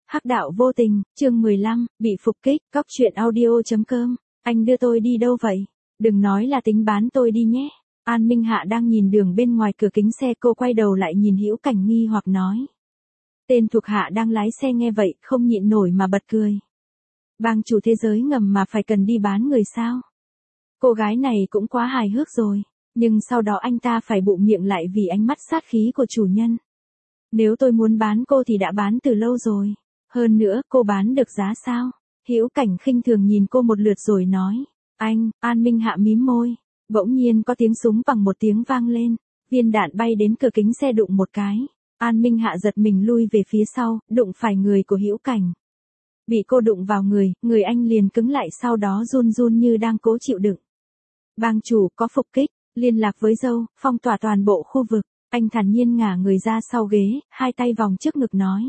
Hắc đạo vô tình, chương 15, bị phục kích, Cóc truyện audio.com. Anh đưa tôi đi đâu vậy? Đừng nói là tính bán tôi đi nhé. An Minh Hạ đang nhìn đường bên ngoài cửa kính xe, cô quay đầu lại nhìn Hữu Cảnh nghi hoặc nói. Tên thuộc hạ đang lái xe nghe vậy, không nhịn nổi mà bật cười. Bang chủ thế giới ngầm mà phải cần đi bán người sao? Cô gái này cũng quá hài hước rồi, nhưng sau đó anh ta phải bụm miệng lại vì ánh mắt sát khí của chủ nhân. Nếu tôi muốn bán cô thì đã bán từ lâu rồi. Hơn nữa, cô bán được giá sao? Hữu Cảnh khinh thường nhìn cô một lượt rồi nói. Anh, An Minh Hạ mím môi. Bỗng nhiên có tiếng súng bằng một tiếng vang lên. Viên đạn bay đến cửa kính xe đụng một cái. An Minh Hạ giật mình lui về phía sau, đụng phải người của Hữu Cảnh. Bị cô đụng vào người anh liền cứng lại, sau đó run run như đang cố chịu đựng. Bang chủ có phục kích, liên lạc với dâu, phong tỏa toàn bộ khu vực. Anh thản nhiên ngả người ra sau ghế, hai tay vòng trước ngực nói.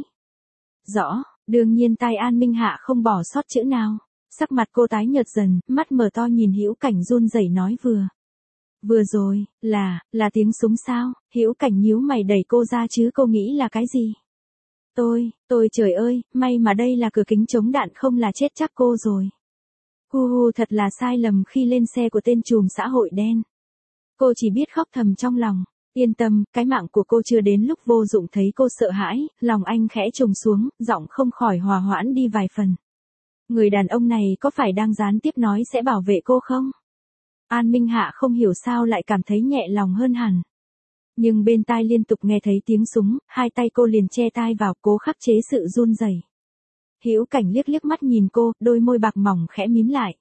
Rõ, đương nhiên tai An Minh Hạ không bỏ sót chữ nào. Sắc mặt cô tái nhợt dần, mắt mở to nhìn Hữu Cảnh run rẩy nói Vừa rồi, là tiếng súng sao? Hữu Cảnh nhíu mày đẩy cô ra chứ cô nghĩ là cái gì? Tôi trời ơi, may mà đây là cửa kính chống đạn, không là chết chắc cô rồi. Hu thật là sai lầm khi lên xe của tên trùm xã hội đen. Cô chỉ biết khóc thầm trong lòng. Yên tâm, cái mạng của cô chưa đến lúc vô dụng. Thấy cô sợ hãi, lòng anh khẽ trùng xuống, giọng không khỏi hòa hoãn đi vài phần. Người đàn ông này có phải đang gián tiếp nói sẽ bảo vệ cô không? An Minh Hạ không hiểu sao lại cảm thấy nhẹ lòng hơn hẳn. Nhưng bên tai liên tục nghe thấy tiếng súng, hai tay cô liền che tai vào, cố khắc chế sự run rẩy. Hữu Cảnh liếc mắt nhìn cô, đôi môi bạc mỏng khẽ mím lại.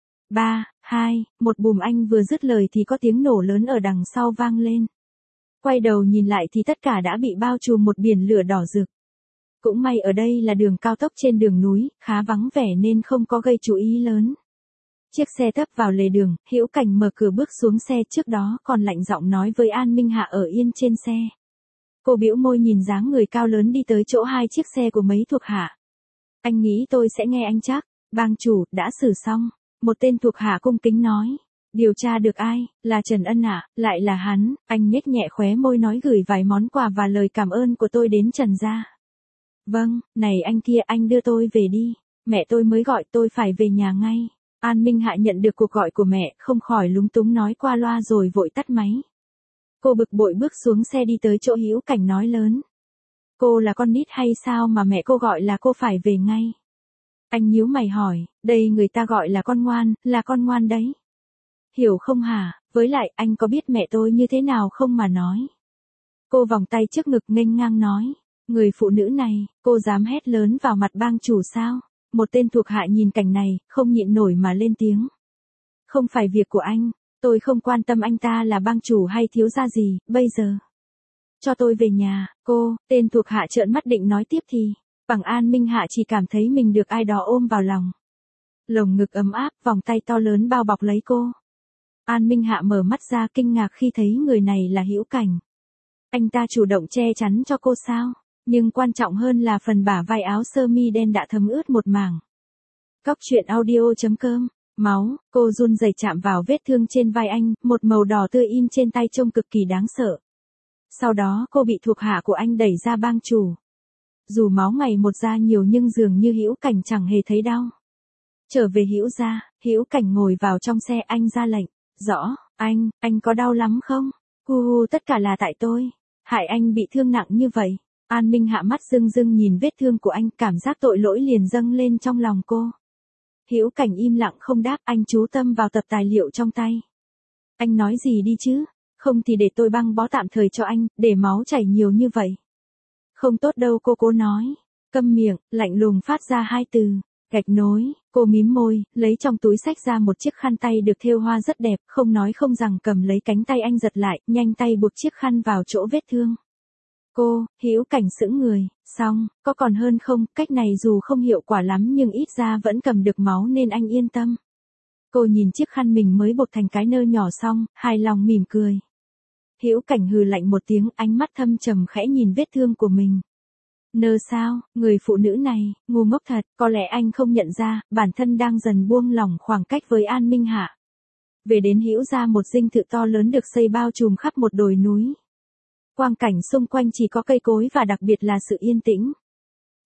3, 2, 1 bùm, anh vừa dứt lời thì có tiếng nổ lớn ở đằng sau vang lên. Quay đầu nhìn lại thì tất cả đã bị bao trùm một biển lửa đỏ rực. Cũng may ở đây là đường cao tốc trên đường núi, khá vắng vẻ nên không có gây chú ý lớn. Chiếc xe tấp vào lề đường, Hữu Cảnh mở cửa bước xuống xe, trước đó còn lạnh giọng nói với An Minh Hạ ở yên trên xe. Cô bĩu môi nhìn dáng người cao lớn đi tới chỗ hai chiếc xe của mấy thuộc hạ. Anh nghĩ tôi sẽ nghe anh chắc. Bang chủ, đã xử xong. Một tên thuộc hạ cung kính nói. Điều tra được ai? Là Trần Ân ạ, lại là hắn. Anh nhếch nhẹ khóe môi nói gửi vài món quà và lời cảm ơn của tôi đến Trần gia. Vâng, này anh kia, anh đưa tôi về đi. Mẹ tôi mới gọi tôi phải về nhà ngay. An Minh Hạ nhận được cuộc gọi của mẹ, không khỏi lúng túng nói qua loa rồi vội tắt máy. Cô bực bội bước xuống xe đi tới chỗ Hữu Cảnh nói lớn. Cô là con nít hay sao mà mẹ cô gọi là cô phải về ngay? Anh nhíu mày hỏi, đây người ta gọi là con ngoan, là con ngoan đấy. Hiểu không hả? Với lại anh có biết mẹ tôi như thế nào không mà nói? Cô vòng tay trước ngực nghênh ngang nói. Người phụ nữ này, cô dám hét lớn vào mặt bang chủ sao? Một tên thuộc hạ nhìn cảnh này, không nhịn nổi mà lên tiếng. Không phải việc của anh, tôi không quan tâm anh ta là bang chủ hay thiếu gia gì, bây giờ. Cho tôi về nhà, tên thuộc hạ trợn mắt định nói tiếp thì, bằng An Minh Hạ chỉ cảm thấy mình được ai đó ôm vào lòng. Lồng ngực ấm áp, vòng tay to lớn bao bọc lấy cô. An Minh Hạ mở mắt ra kinh ngạc khi thấy người này là Hữu Cảnh. Anh ta chủ động che chắn cho cô sao? Nhưng quan trọng hơn là phần bả vai áo sơ mi đen đã thấm ướt một mảng. Cóc truyện audio.com. Máu, cô run rẩy chạm vào vết thương trên vai anh, một màu đỏ tươi in trên tay trông cực kỳ đáng sợ. Sau đó cô bị thuộc hạ của anh đẩy ra bang chủ. Dù máu ngày một ra nhiều nhưng dường như Hữu Cảnh chẳng hề thấy đau. Trở về Hữu gia, Hữu Cảnh ngồi vào trong xe, anh ra lệnh. Rõ, anh có đau lắm không? Tất cả là tại tôi. Hại anh bị thương nặng như vậy. An Minh Hạ mắt rưng rưng nhìn vết thương của anh, cảm giác tội lỗi liền dâng lên trong lòng cô. Hữu Cảnh im lặng không đáp, anh chú tâm vào tập tài liệu trong tay. Anh nói gì đi chứ? Không thì để tôi băng bó tạm thời cho anh, để máu chảy nhiều như vậy. Không tốt đâu, cô cố nói. Câm miệng, lạnh lùng phát ra hai từ. Gạch nối, cô mím môi, lấy trong túi xách ra một chiếc khăn tay được thêu hoa rất đẹp, không nói không rằng cầm lấy cánh tay anh giật lại, nhanh tay buộc chiếc khăn vào chỗ vết thương. Hữu Cảnh sững người, xong, có còn hơn không, cách này dù không hiệu quả lắm nhưng ít ra vẫn cầm được máu nên anh yên tâm. Cô nhìn chiếc khăn mình mới bột thành cái nơ nhỏ xong, hài lòng mỉm cười. Hữu Cảnh hừ lạnh một tiếng, ánh mắt thâm trầm khẽ nhìn vết thương của mình. Nơ sao, người phụ nữ này, ngu ngốc thật, có lẽ anh không nhận ra, bản thân đang dần buông lỏng khoảng cách với An Minh Hạ. Về đến Hữu gia, một dinh thự to lớn được xây bao trùm khắp một đồi núi. Quang cảnh xung quanh chỉ có cây cối và đặc biệt là sự yên tĩnh.